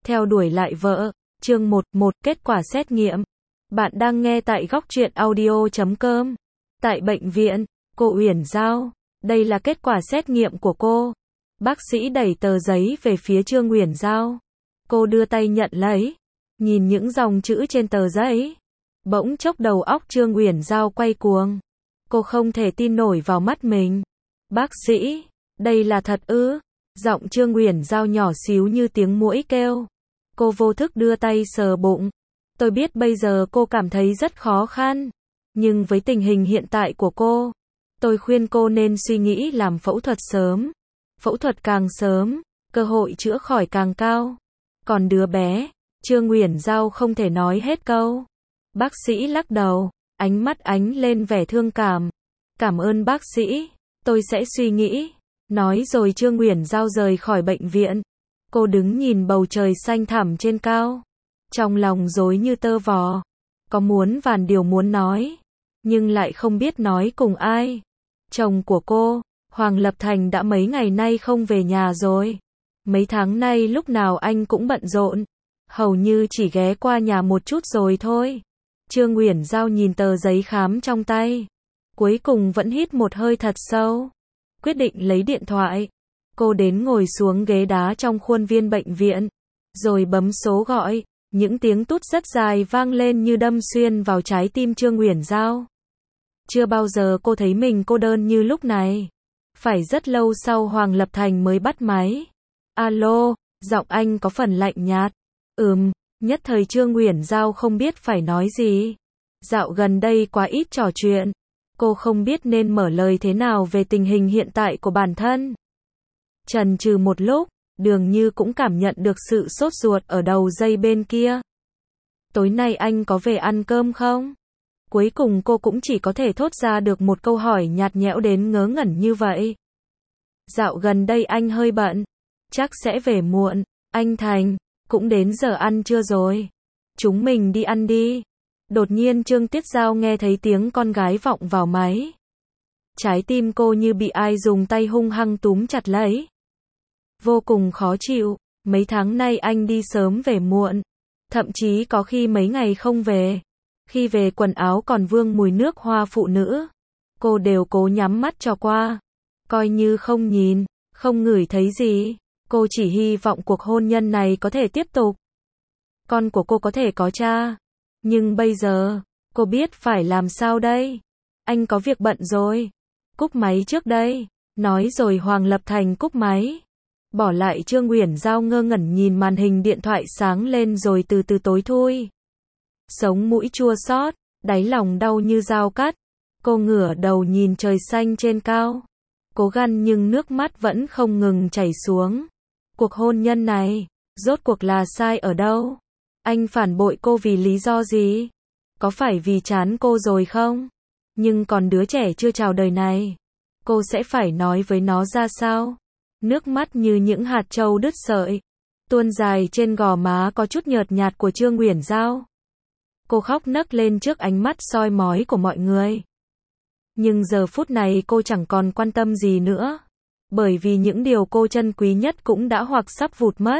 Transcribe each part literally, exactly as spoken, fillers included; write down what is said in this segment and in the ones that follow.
Theo đuổi lại vợ. Chương một một Kết quả xét nghiệm. Bạn đang nghe tại góc truyện audio chấm com. Tại bệnh viện, cô Uyển Giao. Đây là kết quả xét nghiệm của cô. Bác sĩ đẩy tờ giấy về phía Trương Uyển Giao. Cô đưa tay nhận lấy. Nhìn những dòng chữ trên tờ giấy. Bỗng chốc đầu óc Trương Uyển Giao quay cuồng. Cô không thể tin nổi vào mắt mình. Bác sĩ, đây là thật ư? Giọng Trương Uyển Giao nhỏ xíu như tiếng muỗi kêu. Cô vô thức đưa tay sờ bụng. Tôi biết bây giờ cô cảm thấy rất khó khăn. Nhưng với tình hình hiện tại của cô, tôi khuyên cô nên suy nghĩ làm phẫu thuật sớm. Phẫu thuật càng sớm, cơ hội chữa khỏi càng cao. Còn đứa bé, Trương Uyển Giao không thể nói hết câu. Bác sĩ lắc đầu, ánh mắt ánh lên vẻ thương cảm. Cảm ơn bác sĩ, tôi sẽ suy nghĩ. Nói rồi Trương Uyển Giao rời khỏi bệnh viện. Cô đứng nhìn bầu trời xanh thẳm trên cao. Trong lòng rối như tơ vò. Có muốn vàn điều muốn nói. Nhưng lại không biết nói cùng ai. Chồng của cô, Hoàng Lập Thành đã mấy ngày nay không về nhà rồi. Mấy tháng nay lúc nào anh cũng bận rộn. Hầu như chỉ ghé qua nhà một chút rồi thôi. Trương Uyển Giao nhìn tờ giấy khám trong tay. Cuối cùng vẫn hít một hơi thật sâu. Quyết định lấy điện thoại. Cô đến ngồi xuống ghế đá trong khuôn viên bệnh viện. Rồi bấm số gọi. Những tiếng tút rất dài vang lên như đâm xuyên vào trái tim Trương Uyển Giao. Chưa bao giờ cô thấy mình cô đơn như lúc này. Phải rất lâu sau Hoàng Lập Thành mới bắt máy. Alo, giọng anh có phần lạnh nhạt. Ừm, nhất thời Trương Uyển Giao không biết phải nói gì. Dạo gần đây quá ít trò chuyện. Cô không biết nên mở lời thế nào về tình hình hiện tại của bản thân. Chần chừ một lúc, Đường Như cũng cảm nhận được sự sốt ruột ở đầu dây bên kia. Tối nay anh có về ăn cơm không? Cuối cùng cô cũng chỉ có thể thốt ra được một câu hỏi nhạt nhẽo đến ngớ ngẩn như vậy. Dạo gần đây anh hơi bận. Chắc sẽ về muộn. Anh Thành, cũng đến giờ ăn trưa rồi. Chúng mình đi ăn đi. Đột nhiên Trương Tiết Giao nghe thấy tiếng con gái vọng vào máy. Trái tim cô như bị ai dùng tay hung hăng túm chặt lấy. Vô cùng khó chịu, mấy tháng nay anh đi sớm về muộn. Thậm chí có khi mấy ngày không về. Khi về quần áo còn vương mùi nước hoa phụ nữ. Cô đều cố nhắm mắt cho qua. Coi như không nhìn, không ngửi thấy gì. Cô chỉ hy vọng cuộc hôn nhân này có thể tiếp tục. Con của cô có thể có cha. Nhưng bây giờ, cô biết phải làm sao đây? Anh có việc bận rồi. Cúp máy trước đây. Nói rồi Hoàng Lập Thành cúp máy. Bỏ lại Trương Uyển Giao ngơ ngẩn nhìn màn hình điện thoại sáng lên rồi từ từ tối thui. Sống mũi chua xót, đáy lòng đau như dao cắt. Cô ngửa đầu nhìn trời xanh trên cao. Cố gắng nhưng nước mắt vẫn không ngừng chảy xuống. Cuộc hôn nhân này, rốt cuộc là sai ở đâu? Anh phản bội cô vì lý do gì? Có phải vì chán cô rồi không? Nhưng còn đứa trẻ chưa chào đời này, cô sẽ phải nói với nó ra sao? Nước mắt như những hạt trâu đứt sợi, tuôn dài trên gò má có chút nhợt nhạt của Trương Uyển Giao. Cô khóc nấc lên trước ánh mắt soi mói của mọi người. Nhưng giờ phút này cô chẳng còn quan tâm gì nữa. Bởi vì những điều cô trân quý nhất cũng đã hoặc sắp vụt mất.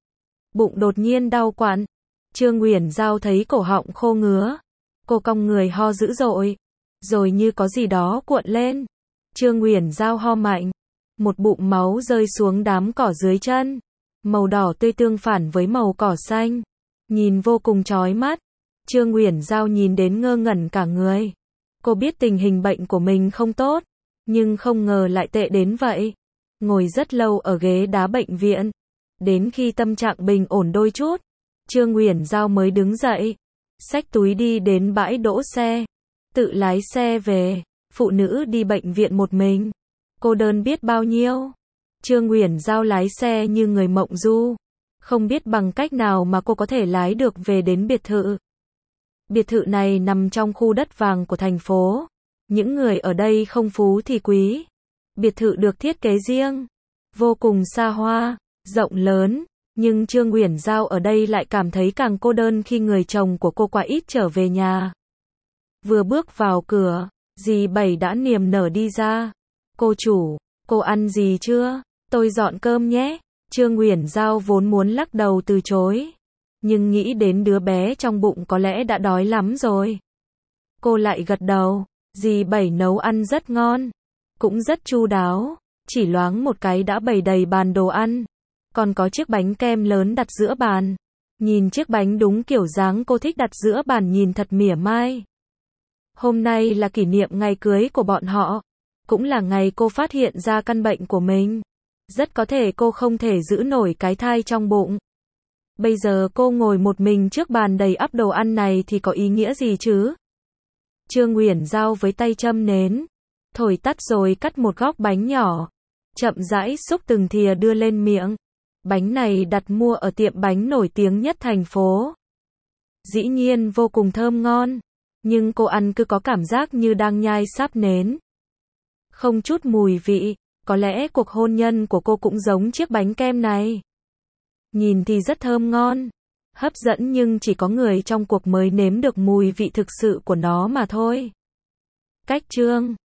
Bụng đột nhiên đau quặn. Trương Uyển Giao thấy cổ họng khô ngứa. Cô cong người ho dữ dội. Rồi như có gì đó cuộn lên. Trương Uyển Giao ho mạnh. Một bụng máu rơi xuống đám cỏ dưới chân. Màu đỏ tươi tương phản với màu cỏ xanh. Nhìn vô cùng chói mắt. Trương Uyển Giao nhìn đến ngơ ngẩn cả người. Cô biết tình hình bệnh của mình không tốt. Nhưng không ngờ lại tệ đến vậy. Ngồi rất lâu ở ghế đá bệnh viện. Đến khi tâm trạng bình ổn đôi chút. Trương Uyển Giao mới đứng dậy. Xách túi đi đến bãi đỗ xe. Tự lái xe về. Phụ nữ đi bệnh viện một mình. Cô đơn biết bao nhiêu. Trương Uyển Giao lái xe như người mộng du. Không biết bằng cách nào mà cô có thể lái được về đến biệt thự. Biệt thự này nằm trong khu đất vàng của thành phố. Những người ở đây không phú thì quý. Biệt thự được thiết kế riêng. Vô cùng xa hoa, rộng lớn. Nhưng Trương Uyển Giao ở đây lại cảm thấy càng cô đơn khi người chồng của cô quá ít trở về nhà. Vừa bước vào cửa, dì Bảy đã niềm nở đi ra. Cô chủ, cô ăn gì chưa? Tôi dọn cơm nhé. Trương Uyển Giao vốn muốn lắc đầu từ chối, nhưng nghĩ đến đứa bé trong bụng có lẽ đã đói lắm rồi. Cô lại gật đầu, dì Bảy nấu ăn rất ngon, cũng rất chu đáo, chỉ loáng một cái đã bày đầy bàn đồ ăn, còn có chiếc bánh kem lớn đặt giữa bàn. Nhìn chiếc bánh đúng kiểu dáng cô thích đặt giữa bàn nhìn thật mỉa mai. Hôm nay là kỷ niệm ngày cưới của bọn họ, cũng là ngày cô phát hiện ra căn bệnh của mình. Rất có thể cô không thể giữ nổi cái thai trong bụng. Bây giờ cô ngồi một mình trước bàn đầy ắp đồ ăn này thì có ý nghĩa gì chứ? Trương Uyển Giao với tay châm nến, thổi tắt rồi cắt một góc bánh nhỏ, chậm rãi xúc từng thìa đưa lên miệng. Bánh này đặt mua ở tiệm bánh nổi tiếng nhất thành phố. Dĩ nhiên vô cùng thơm ngon, nhưng cô ăn cứ có cảm giác như đang nhai sáp nến. Không chút mùi vị, có lẽ cuộc hôn nhân của cô cũng giống chiếc bánh kem này. Nhìn thì rất thơm ngon, hấp dẫn nhưng chỉ có người trong cuộc mới nếm được mùi vị thực sự của nó mà thôi. Cách chương